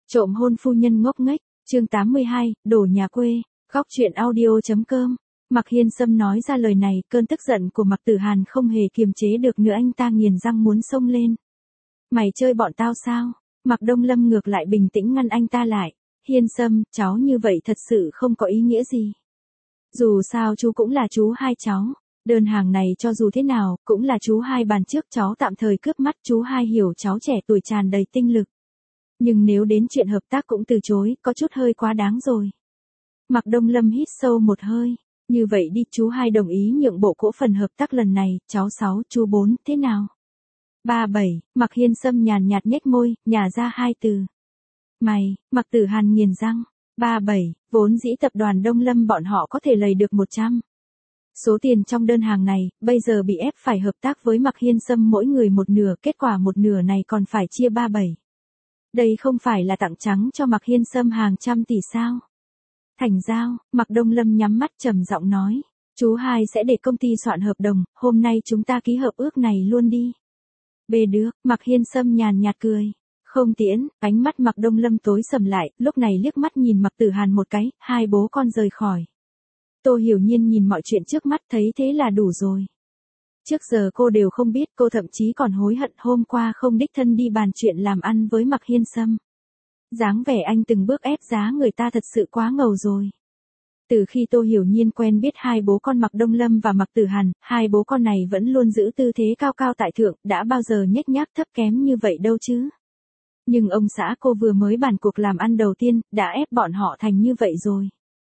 Trộm hôn phu nhân ngốc nghếch, chương 82, đổ nhà quê, góc truyện audio.com. Mạc Hiên Sâm nói ra lời này, cơn tức giận của Mạc Tử Hàn không hề kiềm chế được nữa, anh ta nghiến răng muốn xông lên. Mày chơi bọn tao sao? Mạc Đông Lâm ngược lại bình tĩnh ngăn anh ta lại. Hiên Sâm, cháu như vậy thật sự không có ý nghĩa gì. Dù sao chú cũng là chú hai cháu. Đơn hàng này cho dù thế nào, cũng là chú hai bàn trước cháu tạm thời cướp mắt, chú hai hiểu cháu trẻ tuổi tràn đầy tinh lực. Nhưng nếu đến chuyện hợp tác cũng từ chối, có chút hơi quá đáng rồi. Mạc Đông Lâm hít sâu một hơi. Như vậy đi, chú hai đồng ý nhượng bộ cổ phần hợp tác lần này, cháu 6, chú 4, thế nào? 37, Mạc Hiên Sâm nhàn nhạt nhếch môi, nhả ra hai từ. Mày, Mạc Tử Hàn nghiền răng. 37, vốn dĩ tập đoàn Đông Lâm bọn họ có thể lấy được 100. Số tiền trong đơn hàng này, bây giờ bị ép phải hợp tác với Mạc Hiên Sâm mỗi người một nửa, kết quả một nửa này còn phải chia 37. Đây không phải là tặng trắng cho Mạc Hiên Sâm hàng trăm tỷ sao? Thành giao, Mạc Đông Lâm nhắm mắt trầm giọng nói. Chú hai sẽ để công ty soạn hợp đồng, hôm nay chúng ta ký hợp ước này luôn đi. Bê được, Mạc Hiên Sâm nhàn nhạt cười. Không tiễn, ánh mắt Mạc Đông Lâm tối sầm lại, lúc này liếc mắt nhìn Mạc Tử Hàn một cái, hai bố con rời khỏi. Tô Hiểu Nhiên nhìn mọi chuyện trước mắt thấy thế là đủ rồi. Trước giờ cô đều không biết, cô thậm chí còn hối hận hôm qua không đích thân đi bàn chuyện làm ăn với Mạc Hiên Sâm. Dáng vẻ anh từng bước ép giá người ta thật sự quá ngầu rồi. Từ khi Tô Hiểu Nhiên quen biết hai bố con Mạc Đông Lâm và Mạc Tử Hàn, hai bố con này vẫn luôn giữ tư thế cao cao tại thượng, đã bao giờ nhếch nhác thấp kém như vậy đâu chứ. Nhưng ông xã cô vừa mới bàn cuộc làm ăn đầu tiên, đã ép bọn họ thành như vậy rồi.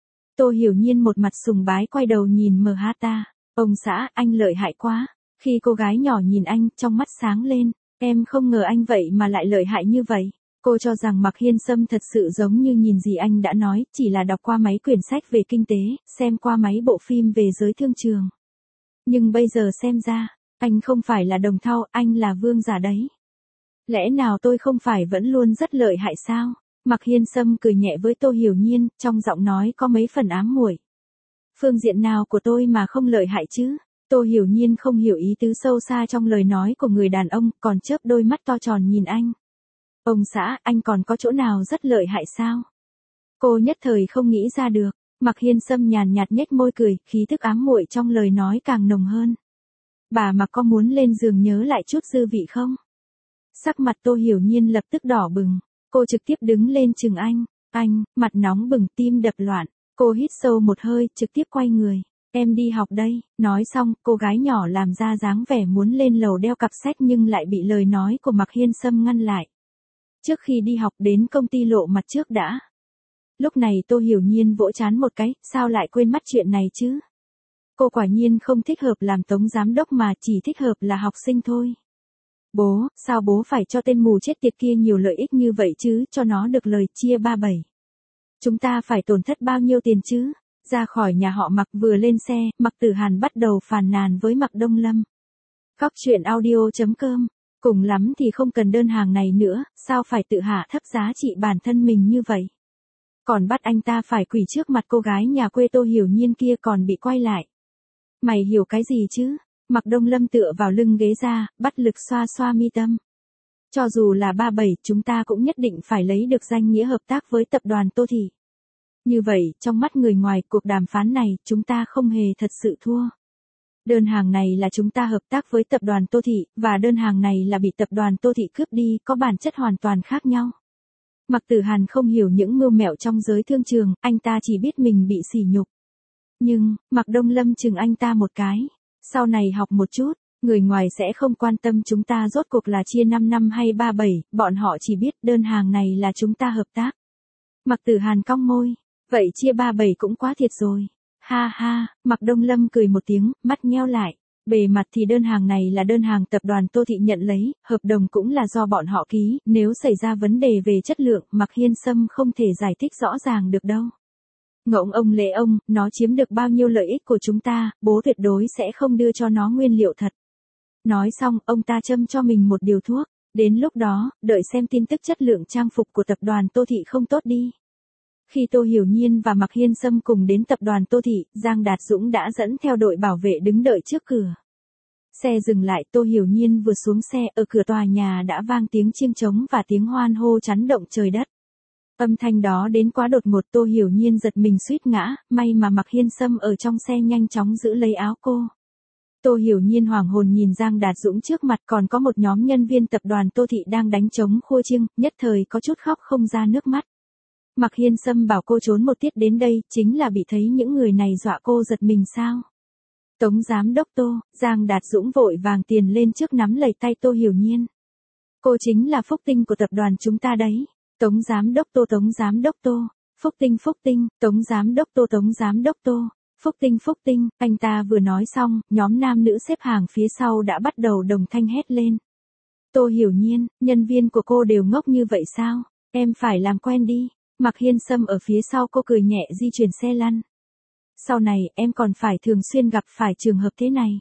Tô Hiểu Nhiên một mặt sùng bái quay đầu nhìn MHta. Ông xã, anh lợi hại quá. Khi cô gái nhỏ nhìn anh, trong mắt sáng lên. Em không ngờ anh vậy mà lại lợi hại như vậy. Cô cho rằng Mạc Hiên Sâm thật sự giống như nhìn gì anh đã nói, chỉ là đọc qua mấy quyển sách về kinh tế, xem qua mấy bộ phim về giới thương trường. Nhưng bây giờ xem ra, anh không phải là đồng thau, anh là vương giả đấy. Lẽ nào tôi không phải vẫn luôn rất lợi hại sao? Mạc Hiên Sâm cười nhẹ với Tô Hiểu Nhiên, trong giọng nói có mấy phần ám muội. Phương diện nào của tôi mà không lợi hại chứ? Tô Hiểu Nhiên không hiểu ý tứ sâu xa trong lời nói của người đàn ông, còn chớp đôi mắt to tròn nhìn anh. Ông xã, anh còn có chỗ nào rất lợi hại sao? Cô nhất thời không nghĩ ra được. Mạc Hiên Sâm nhàn nhạt nhếch môi cười, khí thức ám muội trong lời nói càng nồng hơn. Bà mà có muốn lên giường nhớ lại chút dư vị không? Sắc mặt Tô Hiểu Nhiên lập tức đỏ bừng. Cô trực tiếp đứng lên chừng anh, mặt nóng bừng, tim đập loạn. Cô hít sâu một hơi, trực tiếp quay người. Em đi học đây. Nói xong, cô gái nhỏ làm ra dáng vẻ muốn lên lầu đeo cặp sách nhưng lại bị lời nói của Mạc Hiên Sâm ngăn lại. Trước khi đi học đến công ty lộ mặt trước đã. Lúc này Tô Hiểu Nhiên vỗ trán một cái, sao lại quên mất chuyện này chứ? Cô quả nhiên không thích hợp làm tống giám đốc mà chỉ thích hợp là học sinh thôi. Bố, sao bố phải cho tên mù chết tiệt kia nhiều lợi ích như vậy chứ, cho nó được lời chia 37. Chúng ta phải tổn thất bao nhiêu tiền chứ? Ra khỏi nhà họ Mạc vừa lên xe, Mạc Tử Hàn bắt đầu phàn nàn với Mạc Đông Lâm. Góc truyện audio.com, cùng lắm thì không cần đơn hàng này nữa, sao phải tự hạ thấp giá trị bản thân mình như vậy? Còn bắt anh ta phải quỳ trước mặt cô gái nhà quê Tô Hiểu Nhiên kia còn bị quay lại. Mày hiểu cái gì chứ? Mạc Đông Lâm tựa vào lưng ghế ra, bắt lực xoa xoa mi tâm. Cho dù là 37, chúng ta cũng nhất định phải lấy được danh nghĩa hợp tác với tập đoàn Tô Thị. Như vậy, trong mắt người ngoài, cuộc đàm phán này, chúng ta không hề thật sự thua. Đơn hàng này là chúng ta hợp tác với tập đoàn Tô Thị, và đơn hàng này là bị tập đoàn Tô Thị cướp đi, có bản chất hoàn toàn khác nhau. Mạc Tử Hàn không hiểu những mưu mẹo trong giới thương trường, anh ta chỉ biết mình bị sỉ nhục. Nhưng, Mạc Đông Lâm chừng anh ta một cái. Sau này học một chút, người ngoài sẽ không quan tâm chúng ta rốt cuộc là chia 5 năm hay 37, bọn họ chỉ biết đơn hàng này là chúng ta hợp tác. Mạc Tử Hàn cong môi, vậy chia 37 cũng quá thiệt rồi. Ha ha, Mạc Đông Lâm cười một tiếng, mắt nheo lại. Bề mặt thì đơn hàng này là đơn hàng tập đoàn Tô Thị nhận lấy, hợp đồng cũng là do bọn họ ký, nếu xảy ra vấn đề về chất lượng, Mạc Hiên Sâm không thể giải thích rõ ràng được đâu. Ngỗng ông lễ ông, nó chiếm được bao nhiêu lợi ích của chúng ta, bố tuyệt đối sẽ không đưa cho nó nguyên liệu thật. Nói xong, ông ta châm cho mình một điều thuốc. Đến lúc đó, đợi xem tin tức chất lượng trang phục của tập đoàn Tô Thị không tốt đi. Khi Tô Hiểu Nhiên và Mạc Hiên Sâm cùng đến tập đoàn Tô Thị, Giang Đạt Dũng đã dẫn theo đội bảo vệ đứng đợi trước cửa. Xe dừng lại, Tô Hiểu Nhiên vừa xuống xe, ở cửa tòa nhà đã vang tiếng chiêng trống và tiếng hoan hô chấn động trời đất. Âm thanh đó đến quá đột ngột, Tô Hiểu Nhiên giật mình suýt ngã, may mà Mạc Hiên Sâm ở trong xe nhanh chóng giữ lấy áo cô. Tô Hiểu Nhiên hoảng hồn nhìn Giang Đạt Dũng trước mặt, còn có một nhóm nhân viên tập đoàn Tô Thị đang đánh trống khua chiêng, nhất thời có chút khóc không ra nước mắt. Mạc Hiên Sâm bảo cô trốn một tiết đến đây, chính là bị thấy những người này dọa cô giật mình sao? Tống giám đốc Tô, Giang Đạt Dũng vội vàng tiền lên trước nắm lấy tay Tô Hiểu Nhiên. Cô chính là phúc tinh của tập đoàn chúng ta đấy. Tống giám đốc Tô, Tống giám đốc Tô, phúc tinh, Tống giám đốc Tô, Tống giám đốc Tô, phúc tinh, anh ta vừa nói xong, nhóm nam nữ xếp hàng phía sau đã bắt đầu đồng thanh hét lên. Tô Hiểu Nhiên, nhân viên của cô đều ngốc như vậy sao? Em phải làm quen đi. Mạc Hiên Sâm ở phía sau cô cười nhẹ di chuyển xe lăn. Sau này em còn phải thường xuyên gặp phải trường hợp thế này.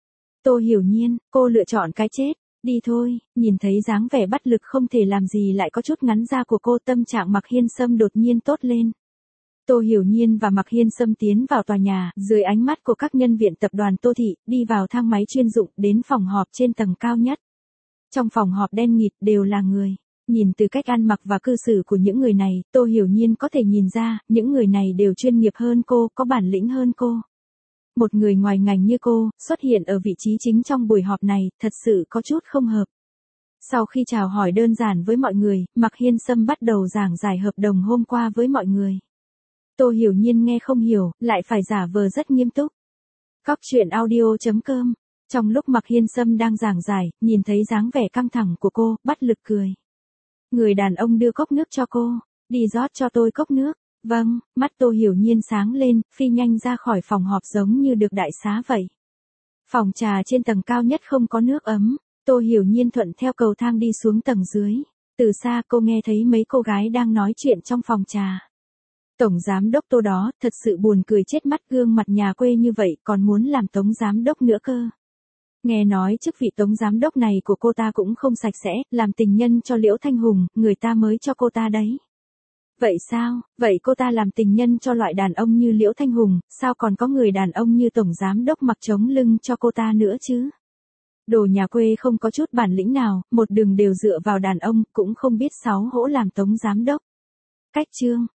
Tô Hiểu Nhiên, cô lựa chọn cái chết. Đi thôi. Nhìn thấy dáng vẻ bất lực không thể làm gì lại có chút ngắn ra của cô, tâm trạng Mạc Hiên Sâm đột nhiên tốt lên. Tô Hiểu Nhiên và Mạc Hiên Sâm tiến vào tòa nhà, dưới ánh mắt của các nhân viên tập đoàn Tô Thị, đi vào thang máy chuyên dụng đến phòng họp trên tầng cao nhất. Trong phòng họp đen nghịt đều là người. Nhìn từ cách ăn mặc và cư xử của những người này, Tô Hiểu Nhiên có thể nhìn ra, những người này đều chuyên nghiệp hơn cô, có bản lĩnh hơn cô. Một người ngoài ngành như cô, xuất hiện ở vị trí chính trong buổi họp này, thật sự có chút không hợp. Sau khi chào hỏi đơn giản với mọi người, Mạc Hiên Sâm bắt đầu giảng giải hợp đồng hôm qua với mọi người. Tô Hiểu Nhiên nghe không hiểu, lại phải giả vờ rất nghiêm túc. Cóc truyện audio.com. Trong lúc Mạc Hiên Sâm đang giảng giải, nhìn thấy dáng vẻ căng thẳng của cô, bất lực cười. Người đàn ông đưa cốc nước cho cô, đi rót cho tôi cốc nước. Vâng, mắt Tô Hiểu Nhiên sáng lên, phi nhanh ra khỏi phòng họp giống như được đại xá vậy. Phòng trà trên tầng cao nhất không có nước ấm, Tô Hiểu Nhiên thuận theo cầu thang đi xuống tầng dưới. Từ xa cô nghe thấy mấy cô gái đang nói chuyện trong phòng trà. Tổng giám đốc Tô đó, thật sự buồn cười chết mắt, gương mặt nhà quê như vậy còn muốn làm tổng giám đốc nữa cơ. Nghe nói chức vị tổng giám đốc này của cô ta cũng không sạch sẽ, làm tình nhân cho Liễu Thanh Hùng, người ta mới cho cô ta đấy. Vậy sao, vậy cô ta làm tình nhân cho loại đàn ông như Liễu Thanh Hùng, sao còn có người đàn ông như tổng giám đốc mặc trống lưng cho cô ta nữa chứ? Đồ nhà quê không có chút bản lĩnh nào, một đường đều dựa vào đàn ông, cũng không biết xấu hổ làm tổng giám đốc. Cách chương